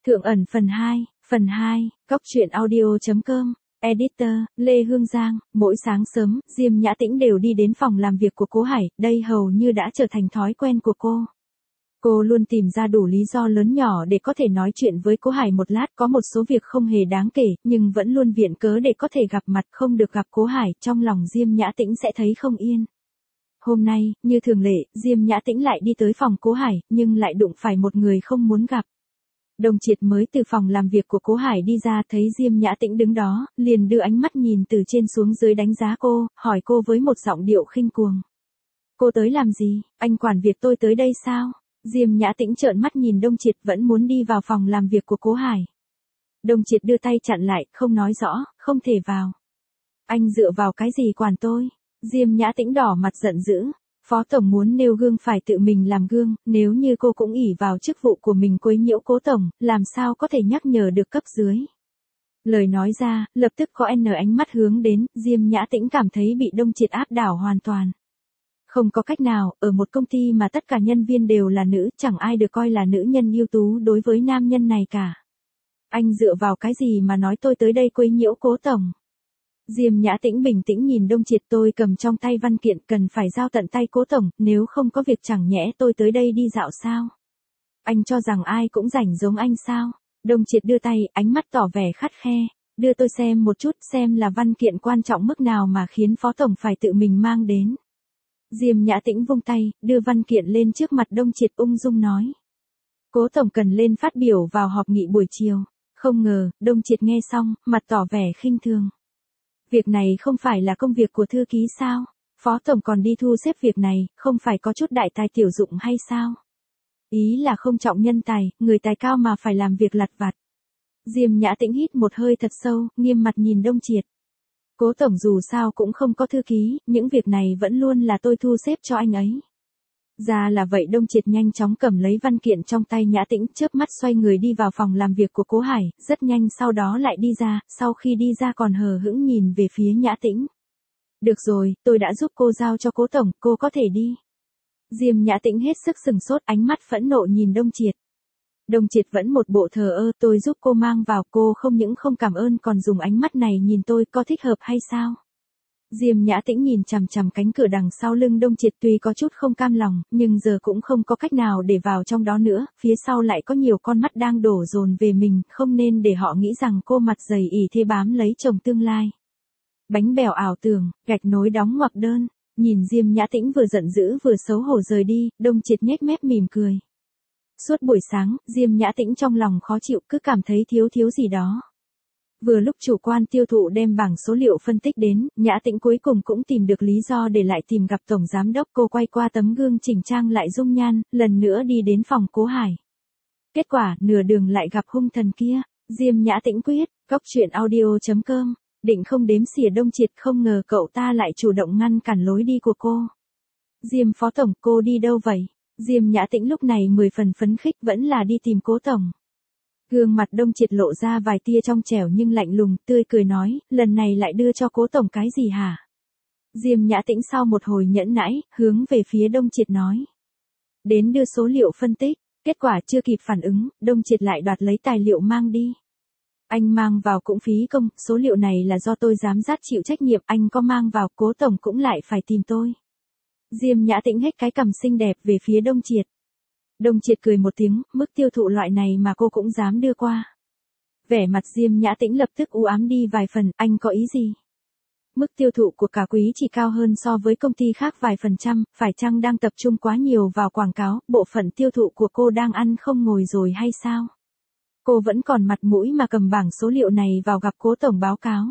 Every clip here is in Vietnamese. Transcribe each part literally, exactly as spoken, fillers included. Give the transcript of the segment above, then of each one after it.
Thượng ẩn phần hai, phần hai, Cóc truyện audio chấm com, Editor, Lê Hương Giang. Mỗi sáng sớm, Diêm Nhã Tĩnh đều đi đến phòng làm việc của Cố Hải, đây hầu như đã trở thành thói quen của cô. Cô luôn tìm ra đủ lý do lớn nhỏ để có thể nói chuyện với Cố Hải một lát, có một số việc không hề đáng kể, nhưng vẫn luôn viện cớ để có thể gặp mặt. Không được gặp Cố Hải, trong lòng Diêm Nhã Tĩnh sẽ thấy không yên. Hôm nay, như thường lệ, Diêm Nhã Tĩnh lại đi tới phòng Cố Hải, nhưng lại đụng phải một người không muốn gặp. Đồng Triệt mới từ phòng làm việc của Cố Hải đi ra, thấy Diêm Nhã Tĩnh đứng đó, liền đưa ánh mắt nhìn từ trên xuống dưới đánh giá cô, hỏi cô với một giọng điệu khinh cuồng. Cô tới làm gì, anh quản việc tôi tới đây sao? Diêm Nhã Tĩnh trợn mắt nhìn Đồng Triệt, vẫn muốn đi vào phòng làm việc của Cố Hải. Đồng Triệt đưa tay chặn lại, không nói rõ, không thể vào. Anh dựa vào cái gì quản tôi? Diêm Nhã Tĩnh đỏ mặt giận dữ. Phó tổng muốn nêu gương phải tự mình làm gương, nếu như cô cũng ỷ vào chức vụ của mình quấy nhiễu Cố tổng, làm sao có thể nhắc nhở được cấp dưới. Lời nói ra, lập tức có N ánh mắt hướng đến, Diêm Nhã Tĩnh cảm thấy bị Đồng Triệt áp đảo hoàn toàn. Không có cách nào, ở một công ty mà tất cả nhân viên đều là nữ, chẳng ai được coi là nữ nhân ưu tú đối với nam nhân này cả. Anh dựa vào cái gì mà nói tôi tới đây quấy nhiễu Cố tổng? Diêm Nhã Tĩnh bình tĩnh nhìn Đồng Triệt, tôi cầm trong tay văn kiện cần phải giao tận tay Cố tổng, nếu không có việc chẳng nhẽ tôi tới đây đi dạo sao? Anh cho rằng ai cũng rảnh giống anh sao? Đồng Triệt đưa tay, ánh mắt tỏ vẻ khắt khe, đưa tôi xem một chút xem là văn kiện quan trọng mức nào mà khiến Phó tổng phải tự mình mang đến. Diêm Nhã Tĩnh vung tay, đưa văn kiện lên trước mặt Đồng Triệt, ung dung nói. Cố tổng cần lên phát biểu vào họp nghị buổi chiều. Không ngờ, Đồng Triệt nghe xong, mặt tỏ vẻ khinh thường. Việc này không phải là công việc của thư ký sao? Phó tổng còn đi thu xếp việc này, không phải có chút đại tài tiểu dụng hay sao? Ý là không trọng nhân tài, người tài cao mà phải làm việc lặt vặt. Diêm Nhã Tĩnh hít một hơi thật sâu, nghiêm mặt nhìn Đồng Triệt. Cố tổng dù sao cũng không có thư ký, những việc này vẫn luôn là tôi thu xếp cho anh ấy. Ra là vậy. Đồng Triệt nhanh chóng cầm lấy văn kiện trong tay Nhã Tĩnh, chớp mắt xoay người đi vào phòng làm việc của Cố Hải, rất nhanh sau đó lại đi ra, sau khi đi ra còn hờ hững nhìn về phía Nhã Tĩnh. Được rồi, tôi đã giúp cô giao cho Cố tổng, cô có thể đi. Diêm Nhã Tĩnh hết sức sừng sốt, ánh mắt phẫn nộ nhìn Đồng Triệt. Đồng Triệt vẫn một bộ thờ ơ, tôi giúp cô mang vào, cô không những không cảm ơn còn dùng ánh mắt này nhìn tôi, có thích hợp hay sao? Diêm Nhã Tĩnh nhìn chằm chằm cánh cửa đằng sau lưng Đồng Triệt, tuy có chút không cam lòng, nhưng giờ cũng không có cách nào để vào trong đó nữa, phía sau lại có nhiều con mắt đang đổ dồn về mình, không nên để họ nghĩ rằng cô mặt dày ỷ thế bám lấy chồng tương lai. Bánh bèo ảo tưởng, gạch nối đóng ngoặc đơn, nhìn Diêm Nhã Tĩnh vừa giận dữ vừa xấu hổ rời đi, Đồng Triệt nhếch mép mỉm cười. Suốt buổi sáng, Diêm Nhã Tĩnh trong lòng khó chịu, cứ cảm thấy thiếu thiếu gì đó. Vừa lúc chủ quan tiêu thụ đem bảng số liệu phân tích đến, Nhã Tĩnh cuối cùng cũng tìm được lý do để lại tìm gặp tổng giám đốc. Cô quay qua tấm gương chỉnh trang lại dung nhan, lần nữa đi đến phòng Cố Hải. Kết quả, nửa đường lại gặp hung thần kia. Diêm Nhã Tĩnh quyết, Cóc truyện audio chấm com, định không đếm xỉa Đồng Triệt, không ngờ cậu ta lại chủ động ngăn cản lối đi của cô. Diêm phó tổng, cô đi đâu vậy? Diêm Nhã Tĩnh lúc này mười phần phấn khích, vẫn là đi tìm Cố tổng. Gương mặt Đồng Triệt lộ ra vài tia trong trẻo nhưng lạnh lùng, tươi cười nói, lần này lại đưa cho Cố tổng cái gì hả? Diêm Nhã Tĩnh sau một hồi nhẫn nãi, hướng về phía Đồng Triệt nói. Đến đưa số liệu phân tích, kết quả chưa kịp phản ứng, Đồng Triệt lại đoạt lấy tài liệu mang đi. Anh mang vào cũng phí công, số liệu này là do tôi giám sát chịu trách nhiệm, anh có mang vào, Cố tổng cũng lại phải tìm tôi. Diêm Nhã Tĩnh hét cái cằm xinh đẹp về phía Đồng Triệt. Đồng Triệt cười một tiếng, mức tiêu thụ loại này mà cô cũng dám đưa qua. Vẻ mặt Diêm Nhã Tĩnh lập tức u ám đi vài phần, anh có ý gì? Mức tiêu thụ của cả quý chỉ cao hơn so với công ty khác vài phần trăm, phải chăng đang tập trung quá nhiều vào quảng cáo, bộ phận tiêu thụ của cô đang ăn không ngồi rồi hay sao? Cô vẫn còn mặt mũi mà cầm bảng số liệu này vào gặp Cố tổng báo cáo.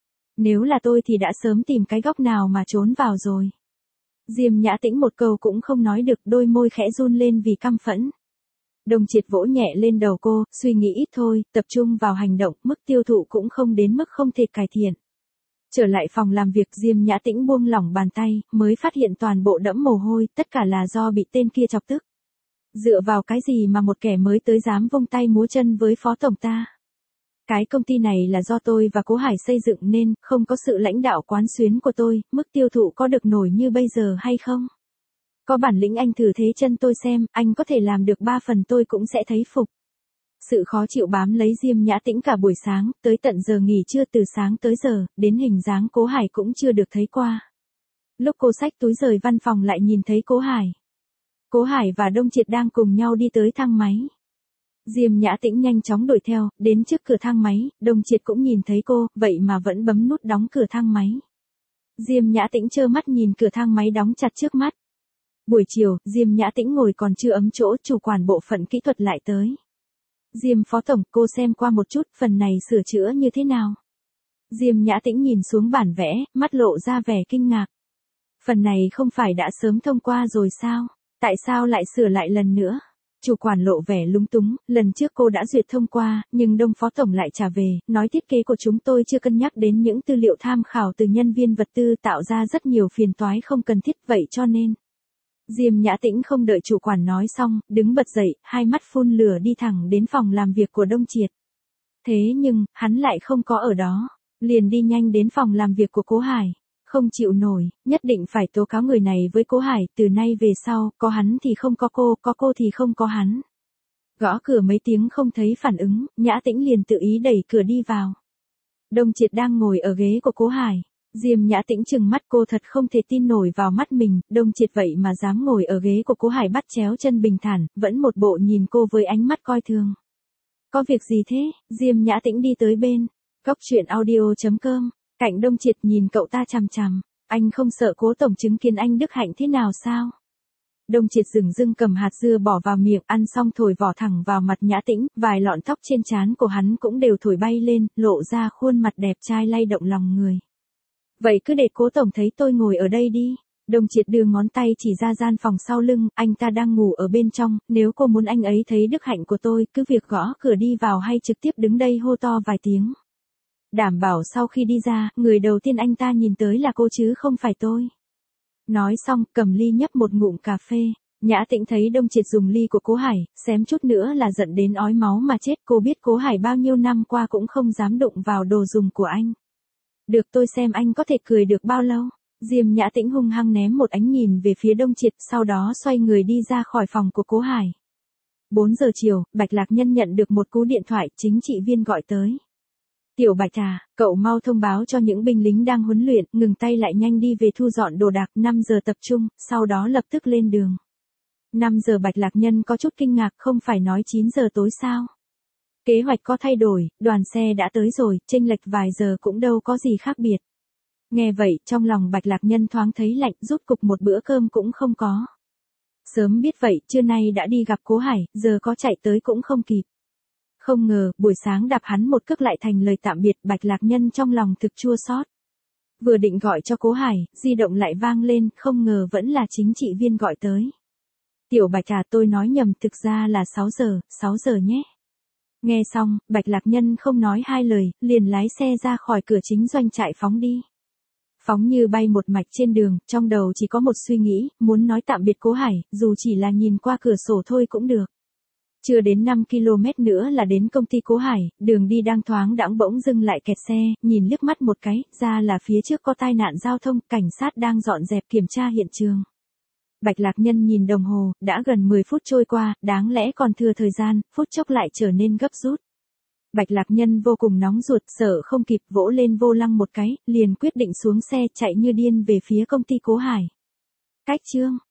Nếu là tôi thì đã sớm tìm cái góc nào mà trốn vào rồi. Diêm Nhã Tĩnh một câu cũng không nói được, đôi môi khẽ run lên vì căm phẫn. Đồng Triệt vỗ nhẹ lên đầu cô, suy nghĩ ít thôi, tập trung vào hành động, mức tiêu thụ cũng không đến mức không thể cải thiện. Trở lại phòng làm việc, Diêm Nhã Tĩnh buông lỏng bàn tay, mới phát hiện toàn bộ đẫm mồ hôi, tất cả là do bị tên kia chọc tức. Dựa vào cái gì mà một kẻ mới tới dám vung tay múa chân với phó tổng ta? Cái công ty này là do tôi và Cố Hải xây dựng nên, không có sự lãnh đạo quán xuyến của tôi, mức tiêu thụ có được nổi như bây giờ hay không? Có bản lĩnh anh thử thế chân tôi xem, anh có thể làm được ba phần tôi cũng sẽ thấy phục. Sự khó chịu bám lấy Diêm Nhã Tĩnh cả buổi sáng, tới tận giờ nghỉ trưa từ sáng tới giờ, đến hình dáng Cố Hải cũng chưa được thấy qua. Lúc cô xách túi rời văn phòng lại nhìn thấy Cố Hải. Cố Hải và Đông Triệt đang cùng nhau đi tới thang máy. Diêm Nhã Tĩnh nhanh chóng đuổi theo, đến trước cửa thang máy, Đông Triệt cũng nhìn thấy cô, vậy mà vẫn bấm nút đóng cửa thang máy. Diêm Nhã Tĩnh trơ mắt nhìn cửa thang máy đóng chặt trước mắt. Buổi chiều, Diêm Nhã Tĩnh ngồi còn chưa ấm chỗ, chủ quản bộ phận kỹ thuật lại tới. Diêm phó tổng, cô xem qua một chút, phần này sửa chữa như thế nào? Diêm Nhã Tĩnh nhìn xuống bản vẽ, mắt lộ ra vẻ kinh ngạc. Phần này không phải đã sớm thông qua rồi sao? Tại sao lại sửa lại lần nữa? Chủ quản lộ vẻ lúng túng, lần trước cô đã duyệt thông qua, nhưng Đông phó tổng lại trả về, nói thiết kế của chúng tôi chưa cân nhắc đến những tư liệu tham khảo từ nhân viên vật tư tạo ra rất nhiều phiền toái không cần thiết, vậy cho nên. Diêm Nhã Tĩnh không đợi chủ quản nói xong, đứng bật dậy, hai mắt phun lửa đi thẳng đến phòng làm việc của Đông Triệt. Thế nhưng, hắn lại không có ở đó, liền đi nhanh đến phòng làm việc của Cố Hải. Không chịu nổi, nhất định phải tố cáo người này với Cố Hải, từ nay về sau, có hắn thì không có cô, có cô thì không có hắn. Gõ cửa mấy tiếng không thấy phản ứng, Nhã Tĩnh liền tự ý đẩy cửa đi vào. Đông Triệt đang ngồi ở ghế của Cố Hải. Diêm Nhã Tĩnh trừng mắt, cô thật không thể tin nổi vào mắt mình, Đông Triệt vậy mà dám ngồi ở ghế của Cố Hải bắt chéo chân bình thản, vẫn một bộ nhìn cô với ánh mắt coi thường. Có việc gì thế? Diêm Nhã Tĩnh đi tới bên. Cóc truyện audio chấm com. Cạnh Đông Triệt nhìn cậu ta chằm chằm. Anh không sợ Cố tổng chứng kiến anh đức hạnh thế nào sao? Đông Triệt dừng dưng cầm hạt dưa bỏ vào miệng, ăn xong thổi vỏ thẳng vào mặt Nhã Tĩnh, vài lọn tóc trên trán của hắn cũng đều thổi bay lên, lộ ra khuôn mặt đẹp trai lay động lòng người. Vậy cứ để Cố tổng thấy tôi ngồi ở đây đi. Đông Triệt đưa ngón tay chỉ ra gian phòng sau lưng, anh ta đang ngủ ở bên trong, nếu cô muốn anh ấy thấy đức hạnh của tôi, cứ việc gõ cửa đi vào hay trực tiếp đứng đây hô to vài tiếng. Đảm bảo sau khi đi ra, người đầu tiên anh ta nhìn tới là cô chứ không phải tôi. Nói xong, cầm ly nhấp một ngụm cà phê. Nhã Tĩnh thấy Đông Triệt dùng ly của Cố Hải, xém chút nữa là giận đến ói máu mà chết. Cô biết Cố Hải bao nhiêu năm qua cũng không dám đụng vào đồ dùng của anh. Được, tôi xem anh có thể cười được bao lâu. Diêm Nhã Tĩnh hung hăng ném một ánh nhìn về phía Đông Triệt, sau đó xoay người đi ra khỏi phòng của Cố Hải. bốn giờ chiều, Bạch Lạc Nhân nhận được một cú điện thoại, chính trị viên gọi tới. Tiểu Bạch à, cậu mau thông báo cho những binh lính đang huấn luyện, ngừng tay lại nhanh đi về thu dọn đồ đạc, năm giờ tập trung, sau đó lập tức lên đường. năm giờ Bạch Lạc Nhân có chút kinh ngạc, không phải nói chín giờ tối sao? Kế hoạch có thay đổi, đoàn xe đã tới rồi, chênh lệch vài giờ cũng đâu có gì khác biệt. Nghe vậy, trong lòng Bạch Lạc Nhân thoáng thấy lạnh, rút cục một bữa cơm cũng không có. Sớm biết vậy, trưa nay đã đi gặp Cố Hải, giờ có chạy tới cũng không kịp. Không ngờ, buổi sáng đạp hắn một cước lại thành lời tạm biệt, Bạch Lạc Nhân trong lòng thực chua xót. Vừa định gọi cho Cố Hải, di động lại vang lên, không ngờ vẫn là chính trị viên gọi tới. Tiểu Bạch à, tôi nói nhầm, thực ra là sáu giờ, sáu giờ nhé. Nghe xong, Bạch Lạc Nhân không nói hai lời, liền lái xe ra khỏi cửa chính doanh trại phóng đi. Phóng như bay một mạch trên đường, trong đầu chỉ có một suy nghĩ, muốn nói tạm biệt Cố Hải, dù chỉ là nhìn qua cửa sổ thôi cũng được. Chưa đến năm ki lô mét nữa là đến công ty Cố Hải, đường đi đang thoáng đãng bỗng dưng lại kẹt xe, nhìn liếc mắt một cái, ra là phía trước có tai nạn giao thông, cảnh sát đang dọn dẹp kiểm tra hiện trường. Bạch Lạc Nhân nhìn đồng hồ, đã gần mười phút trôi qua, đáng lẽ còn thừa thời gian, phút chốc lại trở nên gấp rút. Bạch Lạc Nhân vô cùng nóng ruột, sợ không kịp, vỗ lên vô lăng một cái, liền quyết định xuống xe chạy như điên về phía công ty Cố Hải. Cách chương